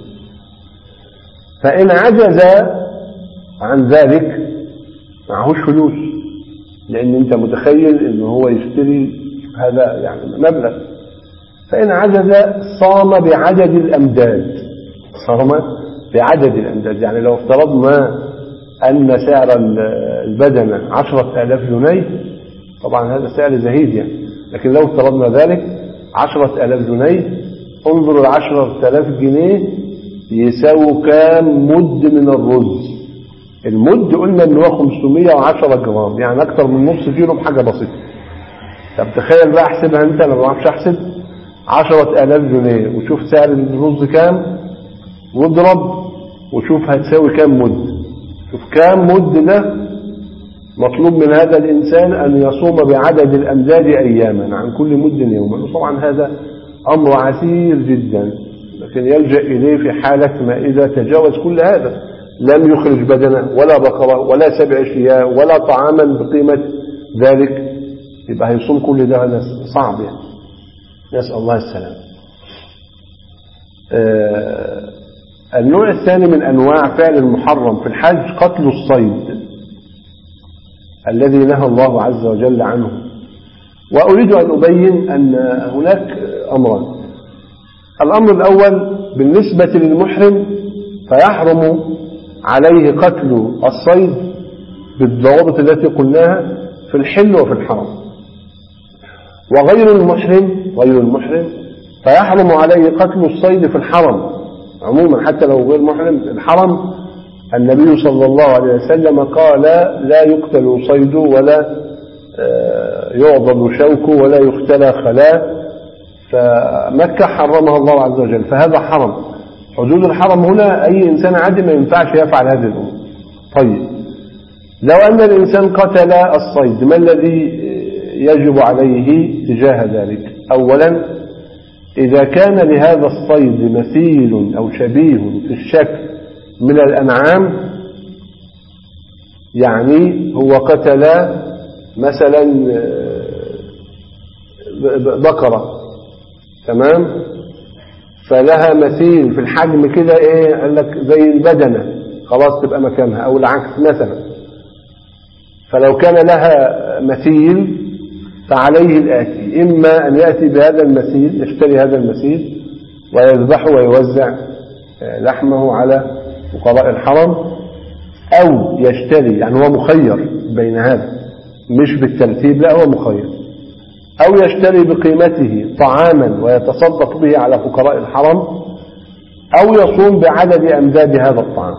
فإن عجز عن ذلك معهوش فلوس، لأن أنت متخيل أنه هو يشتري هذا يعني مبلغ. فإن عجز صام بعدد الأمداد، صام بعدد الأمداد. يعني لو افترضنا أن سعر البدنة عشرة آلاف جنيه، طبعا هذا سعر زهيد يعني، لكن لو افترضنا ذلك عشرة آلاف جنيه، انظر العشرة آلاف جنيه يساوي كام مد من الرز. المد قلنا ان هو خمسمائة وعشرة جرام، يعني اكتر من نص كيلو بحاجه بسيطه. طب تخيل بقى، احسبها انت، انا ما بعرفش احسب. عشرة آلاف جنيه وشوف سعر الرز كام واضرب وشوف هتساوي كام مد. شوف كام مد ده مطلوب من هذا الانسان ان يصوم بعدد الامداد اياما عن كل مد يوما. وطبعا هذا امر عسير جدا، لكن يلجأ اليه في حاله ما اذا تجاوز كل هذا، لم يخرج بدنه ولا بقرة ولا سبع شياه ولا طعاما بقيمة ذلك، يبقى هيصوم كل ده. هذا صعب يعني، نسأل الله السلام. آه النوع الثاني من أنواع فعل المحرم في الحج قتل الصيد الذي نهى الله عز وجل عنه. وأريد أن أبين أن هناك أمران. الأمر الأول بالنسبة للمحرم، فيحرم عليه قتل الصيد بالضوابط التي قلناها في الحل وفي الحرم. وغير المحرم غير المحرم فيحرم عليه قتل الصيد في الحرم عموما، حتى لو غير محرم. الحرم النبي صلى الله عليه وسلم قال لا يقتل صيد ولا يعضل شوك ولا يختلى خلاء، فمكة حرمها الله عز وجل، فهذا حرم. حدود الحرم هنا أي إنسان عادي ما ينفعش يفعل هذه الأمور. طيب لو أن الإنسان قتل الصيد، ما الذي يجب عليه تجاه ذلك؟ أولا، إذا كان لهذا الصيد مثيل أو شبيه في الشكل من الأنعام، يعني هو قتل مثلا بقرة، تمام، فلها مثيل في الحجم كده، ايه قال لك زي البدنة، خلاص تبقى مكانها، او العكس مثلا. فلو كان لها مثيل فعليه الآتي: إما أن يأتي بهذا المثيل، يشتري هذا المثيل ويذبحه ويوزع لحمه على فقراء الحرم، أو يشتري، يعني هو مخير بين هذا، مش بالترتيب، لا هو مخير، أو يشتري بقيمته طعاما ويتصدق به على فقراء الحرم، أو يصوم بعدد أمداد هذا الطعام.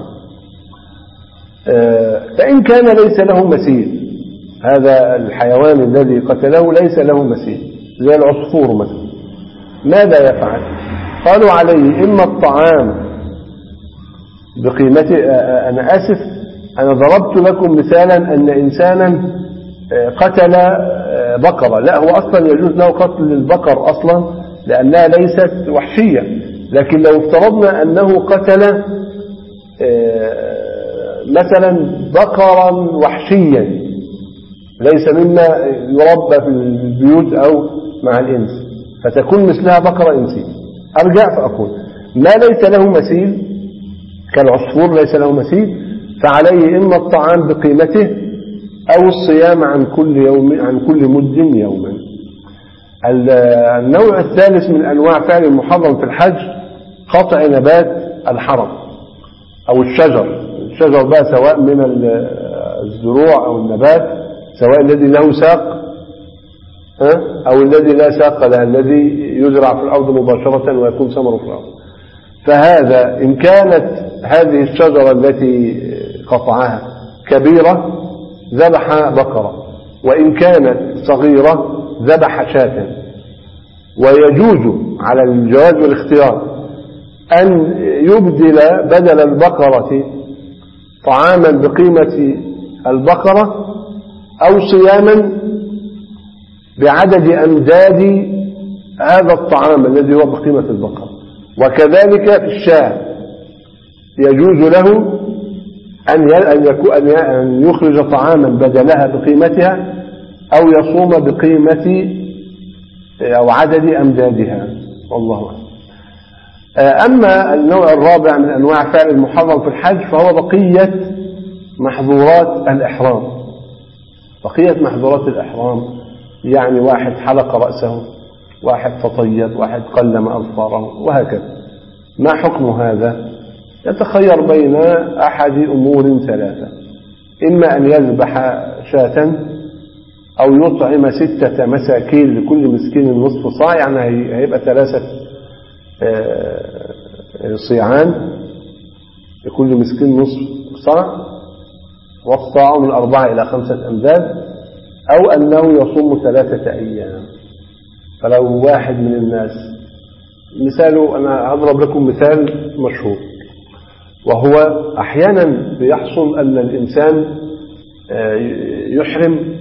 فإن كان ليس له مثيل، هذا الحيوان الذي قتله ليس له مثيل زي العصفور مثلا، ماذا يفعل؟ قالوا عليه إما الطعام بقيمته. أنا آسف، أنا ضربت لكم مثالا أن إنسانا قتل بقرة، لا هو أصلا يجوز له قتل البقر أصلا لأنها ليست وحشية، لكن لو افترضنا أنه قتل مثلا بقرا وحشيا ليس مما يربى في البيوت أو مع الإنس، فتكون مثلها بقرة إنسية. أرجع فأقول ما ليس له مثيل كالعصفور ليس له مثيل، فعليه إما الطعام بقيمته أو الصيام عن كل يوم عن كل مد يوما. النوع الثالث من أنواع فعل المحرم في الحج قطع نبات الحرم أو الشجر. الشجر بقى سواء من الزروع أو النبات سواء الذي له ساق أو الذي لا ساق له، الذي يزرع في الأرض مباشرة ويكون ثمره في الأرض. فهذا إن كانت هذه الشجرة التي قطعها كبيرة ذبح بقرة، وإن كانت صغيرة ذبح شاة. ويجوز على الجواز والاختيار أن يبدل بدل البقرة طعاما بقيمة البقرة أو صياما بعدد أمداد هذا الطعام الذي هو بقيمة البقرة. وكذلك في الشاة يجوز له أن أن يخرج طعاما بدلها بقيمتها أو يصوم بقيمة أو عدد أمدادها، والله أعلم. أما النوع الرابع من أنواع فعل المحرم في الحج فهو بقية محظورات الإحرام. بقية محظورات الإحرام يعني واحد حلق رأسه، واحد تطيب، واحد قلم أظفاره، وهكذا. ما حكم هذا؟ يتخير بين أحد أمور ثلاثة: إما أن يذبح شاة أو يطعم ستة مساكين لكل مسكين نصف صاع، يعني هيبقى ثلاثة صيعان لكل مسكين نصف صاع، والصاع من أربعة إلى خمسة أمداد، أو أنه يصوم ثلاثة أيام. فلو واحد من الناس، مثاله أنا أضرب لكم مثال مشهور، وهو أحيانا بيحصل أن الإنسان يحرم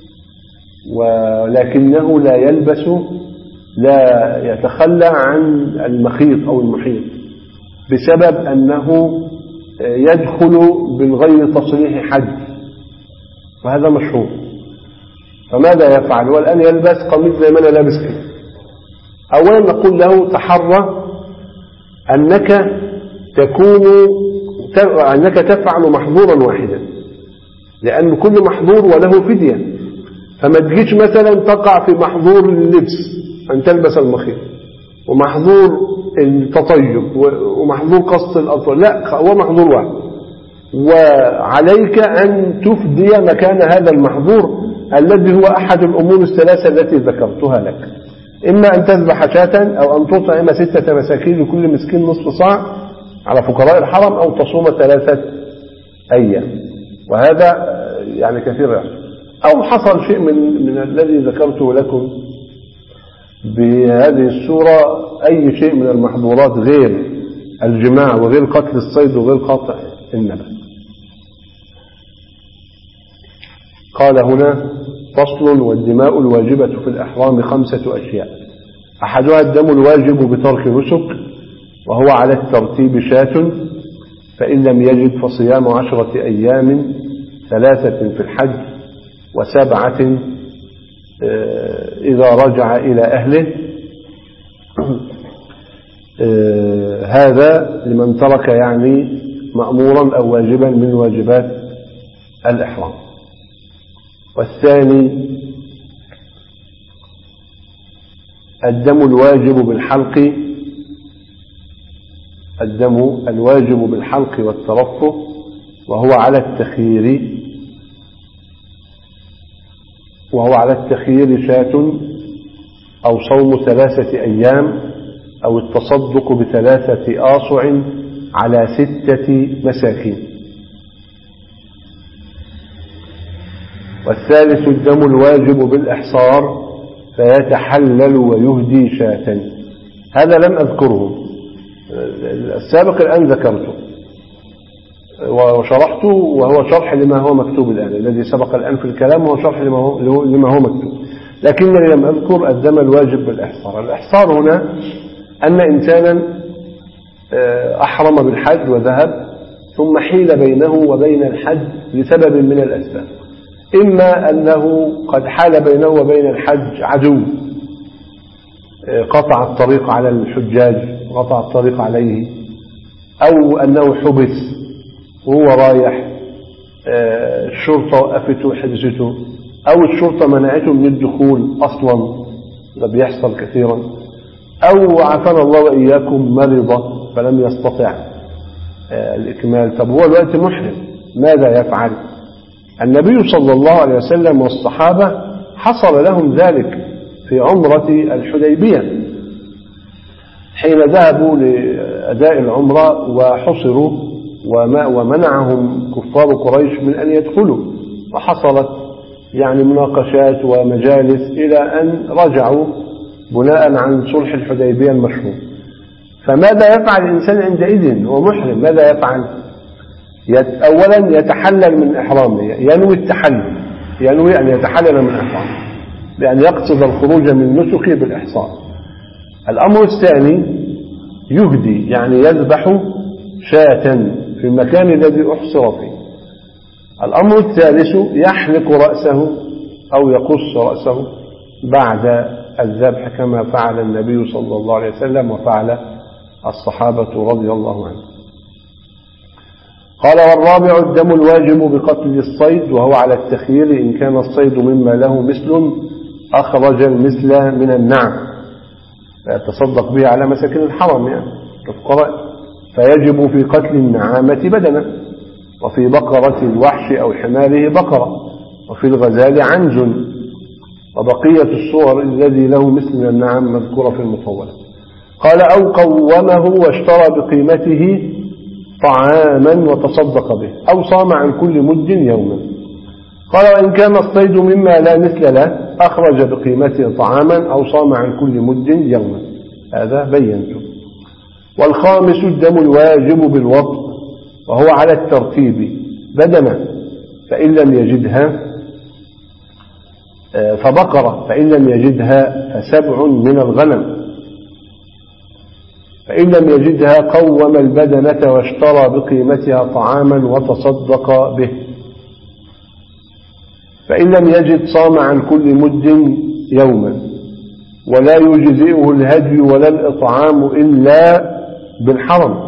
ولكنه لا يلبس، لا يتخلى عن المخيط أو المحيط بسبب أنه يدخل من غير تصريح حج، وهذا مشهور. فماذا يفعل؟ والآن يلبس قميص زي ما أنا لابس كده. أولا نقول له تحرى أنك تكون أنك تفعل محظورا واحدا، لأن كل محظور وله فدية. فما تجيش مثلا تقع في محظور اللبس أن تلبس المخيط، ومحظور التطيب، ومحظور قص الأطفال، لا، هو محظور واحد، وعليك أن تفدي مكان هذا المحظور الذي هو أحد الأمور الثلاثة التي ذكرتها لك: إما أن تذبح شاة، أو أن تطعم ستة مساكين لكل مسكين نصف صاع على فقراء الحرم، أو تصوم ثلاثة أيام. وهذا يعني كثير يعني. أو حصل شيء من من الذي ذكرته لكم بهذه السورة، أي شيء من المحظورات غير الجماع وغير قتل الصيد وغير قطع النبات. قال هنا: فصل: والدماء الواجبة في الإحرام خمسة أشياء، أحدها الدم الواجب بترك نسك، وهو على الترتيب شاة، فإن لم يجد فصيام عشرة أيام، ثلاثة في الحج وسبعة إذا رجع إلى أهله. هذا لمن ترك يعني مأمورا أو واجبا من واجبات الإحرام. والثاني الدم الواجب بالحلق، الدم الواجب بالحلق والترفه، وهو على التخيير وهو على التخيير شاة، أو صوم ثلاثة أيام، أو التصدق بثلاثة آصع على ستة مساكين. والثالث الدم الواجب بالإحصار، فيتحلل ويهدي شاة. هذا لم أذكره، السابق الآن ذكرته وشرحته، وهو شرح لما هو مكتوب الآن. الذي سبق الآن في الكلام هو شرح لما هو, لما هو مكتوب، لكنني لم أذكر الدم الواجب بالإحصار. الإحصار هنا أن إنسانا أحرم بالحج وذهب، ثم حيل بينه وبين الحج لسبب من الأسباب: إما أنه قد حال بينه وبين الحج عدو قطع الطريق على الحجاج، قطع الطريق عليه، أو أنه حبس وهو رايح، الشرطة وقفته وحبسته، أو الشرطة منعته من الدخول أصلا، ده بيحصل كثيرا، أو عافانا الله وإياكم مرض فلم يستطع الإكمال. طب هو الوقت محرم، ماذا يفعل؟ النبي صلى الله عليه وسلم والصحابة حصل لهم ذلك في عمرة الحديبية حين ذهبوا لأداء العمرة وحصروا ومنعهم كفار قريش من أن يدخلوا، وحصلت يعني مناقشات ومجالس إلى أن رجعوا بناء عن صلح الحديبية المشهور. فماذا يفعل الإنسان عندئذ؟ هو محرم، ماذا يفعل؟ أولا يتحلل من إحرامه، ينوي التحلل، ينوي أن يتحلل من إحرامه بأن يقصد الخروج من نسكه بالإحصار. الأمر الثاني يهدي، يعني يذبح شاة في المكان الذي أحصر فيه. الأمر الثالث يحلق رأسه أو يقص رأسه بعد الذبح كما فعل النبي صلى الله عليه وسلم وفعل الصحابة رضي الله عنهم. قال: والرابع الدم الواجب بقتل الصيد، وهو على التخيير إن كان الصيد مما له مثل أخرج المثل من النعم فيتصدق به على مساكن الحرم يعني الفقراء، فيجب في قتل النعامة بدنة، وفي بقرة الوحش أو حماره بقرة، وفي الغزال عنز، وبقية الصور الذي له مثل النعم مذكورة في المطولة. قال: أو قومه واشترى بقيمته طعاما وتصدق به، أو صام عن كل مد يوما. قال: وإن كان الصيد مما لا مثل له أخرج بقيمته طعاما أو صام عن كل مد يوما. هذا بينته. والخامس الدم الواجب بالوطء، وهو على الترتيب بدنة، فإن لم يجدها فبقرة، فإن لم يجدها فسبع من الغنم، فإن لم يجدها قوم البدنة واشترى بقيمتها طعاما وتصدق به، فإن لم يجد صام عن كل مد يوما. ولا يجزئه الهدي ولا الإطعام إلا بالحرم،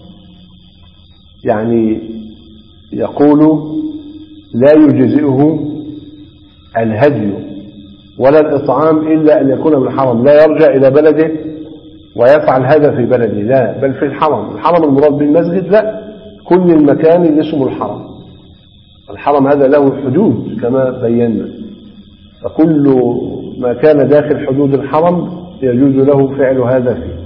يعني يقول لا يجزئه الهدي ولا الإطعام إلا أن يكون بالحرم، لا يرجع إلى بلده ويفعل هذا في بلده، لا، بل في الحرم. الحرم المراد بالمسجد؟ لا، كل المكان اللي اسمه الحرم. الحرم هذا له حدود كما بينا، فكل ما كان داخل حدود الحرم يجوز له فعل هذا فيه.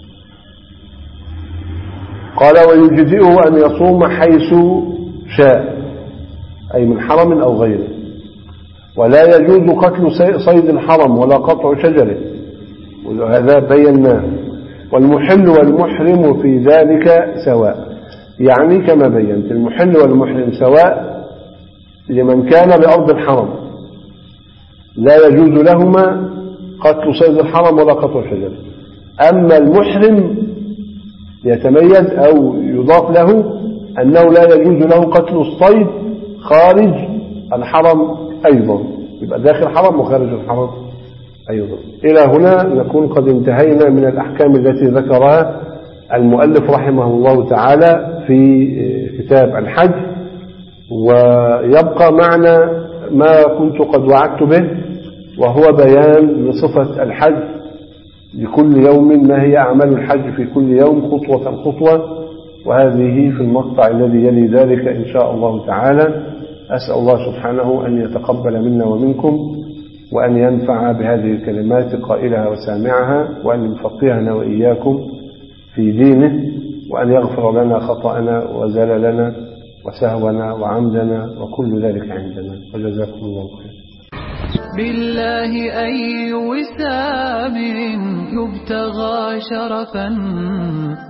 قال: ويجزئه أن يصوم حيث شاء، أي من حرم أو غيره. ولا يجوز قتل صيد الحرم ولا قطع شجره، وهذا بيناه. والمحل والمحرم في ذلك سواء، يعني كما بينت المحل والمحرم سواء لمن كان بأرض الحرم، لا يجوز لهما قتل صيد الحرم ولا قطع شجره. أما المحرم يتميز أو يضاف له أنه لا يجوز له قتل الصيد خارج الحرم أيضا، يبقى داخل الحرم وخارج الحرم أيضا. إلى هنا نكون قد انتهينا من الأحكام التي ذكرها المؤلف رحمه الله تعالى في كتاب الحج، ويبقى معنا ما كنت قد وعدت به، وهو بيان لصفة الحج لكل يوم، ما هي أعمال الحج في كل يوم خطوة خطوة، وهذه في المقطع الذي يلي ذلك إن شاء الله تعالى. أسأل الله سبحانه أن يتقبل منا ومنكم، وأن ينفع بهذه الكلمات قائلها وسامعها، وأن يفقهنا وإياكم في دينه، وأن يغفر لنا خطأنا وزللنا وسهونا وعمدنا وكل ذلك عندنا، وجزاكم الله خير. بالله أي وسام يبتغى شرفا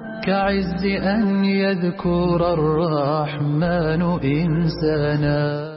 كعز أن يذكر الرحمن إنسانا.